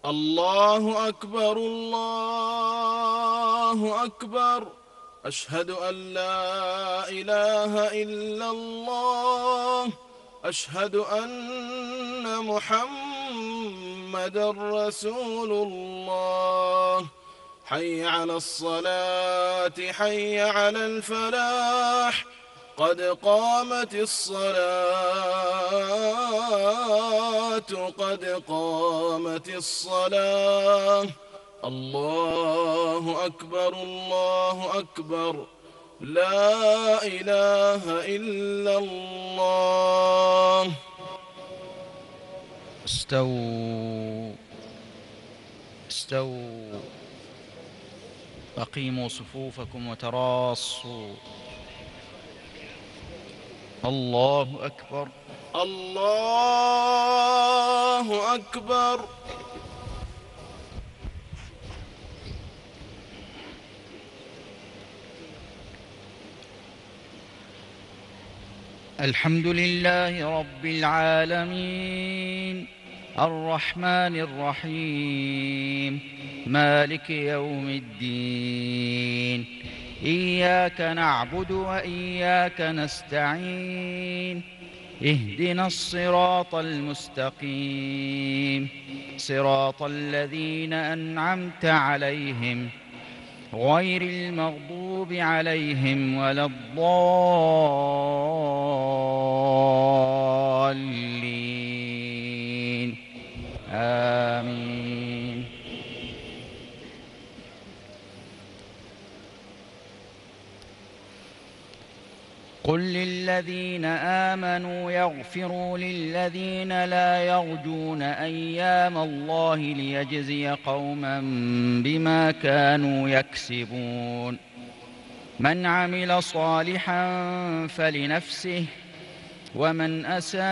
الله أكبر الله أكبر. أشهد أن لا إله إلا الله. أشهد أن محمدًا رسول الله. حي على الصلاة حي على الفلاح. قد قامت الصلاة قد قامت الصلاة. الله أكبر الله أكبر. لا إله إلا الله. استووا استووا. أقيموا صفوفكم وتراصوا. الله أكبر. الله أكبر. الحمد لله رب العالمين، الرحمن الرحيم، مالك يوم الدين. إياك نعبد وإياك نستعين. اهدنا الصراط المستقيم، صراط الذين أنعمت عليهم غير المغضوب عليهم ولا الضالين. آمين. قل للذين آمنوا يغفروا للذين لا يرجون أيام الله ليجزي قوما بما كانوا يكسبون. من عمل صالحا فلنفسه ومن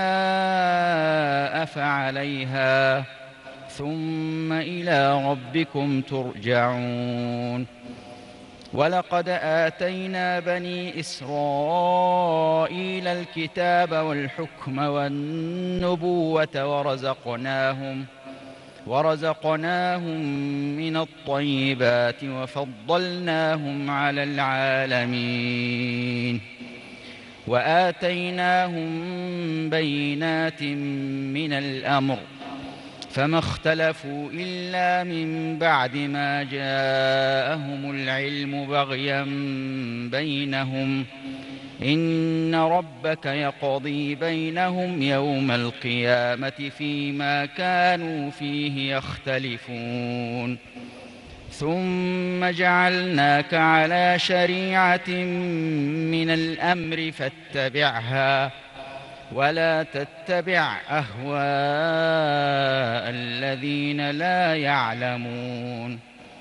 أساء فعليها ثم إلى ربكم ترجعون. ولقد آتينا بني إسرائيل الكتاب والحكم والنبوة ورزقناهم من الطيبات وفضلناهم على العالمين. وآتيناهم بينات من الأمر، فما اختلفوا إلا من بعد ما جاءهم العلم بغيا بينهم. إن ربك يقضي بينهم يوم القيامة فيما كانوا فيه يختلفون. ثم جعلناك على شريعة من الأمر فاتبعها، ولا تتبع أهواء الذين لا يعلمون.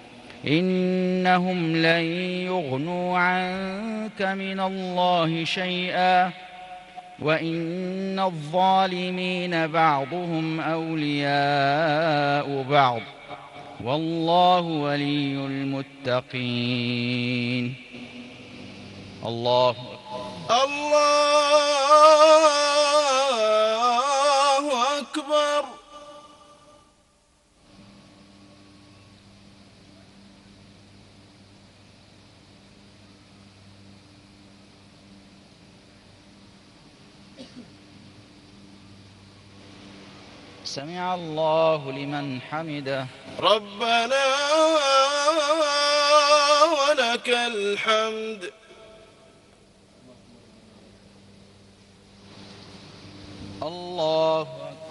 إنهم لن يغنوا عنك من الله شيئا، وإن الظالمين بعضهم أولياء بعض، والله ولي المتقين. الله الله أكبر. سمع الله لمن حمده. ربنا ولك الحمد. الله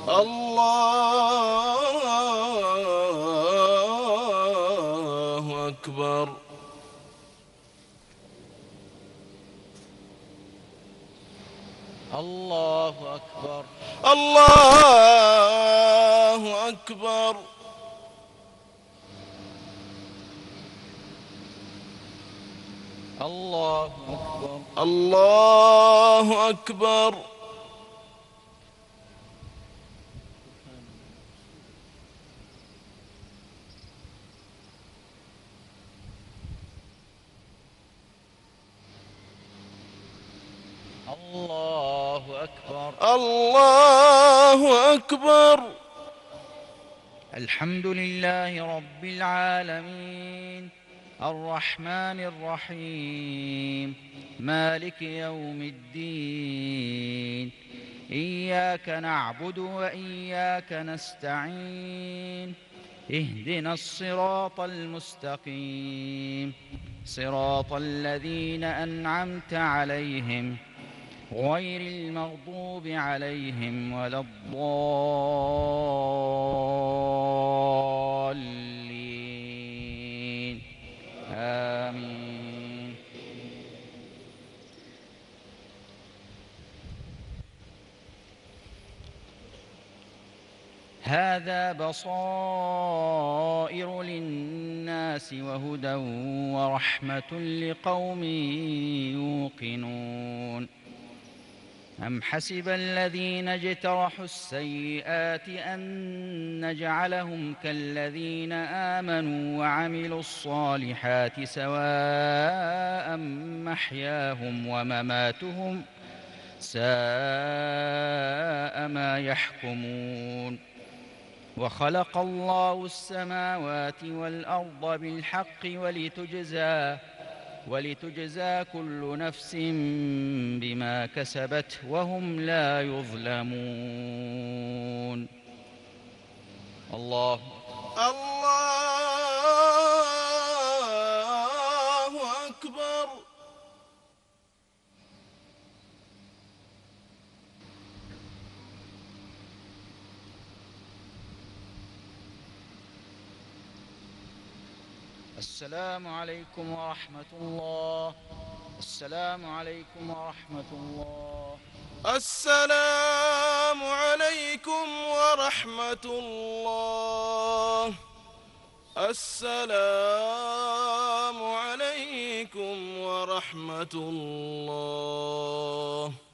الله أكبر. الله أكبر. الله أكبر. الله أكبر. الله أكبر. الله أكبر. الله أكبر. الحمد لله رب العالمين، الرحمن الرحيم، مالك يوم الدين. إياك نعبد وإياك نستعين، اهدنا الصراط المستقيم، صراط الذين أنعمت عليهم غير المغضوب عليهم ولا الضالين. آمين. هذا بصائر للناس وهدى ورحمة لقوم يوقنون. أم حسب الذين اجترحوا السيئات أن نجعلهم كالذين آمنوا وعملوا الصالحات سواء محياهم ومماتهم ساء ما يحكمون. وخلق الله السماوات والأرض بالحق ولتجزى كل نفس بما كسبت وهم لا يظلمون. الله أكبر. السلام عليكم ورحمة الله. السلام عليكم ورحمة الله. السلام عليكم ورحمة الله. السلام عليكم ورحمة الله.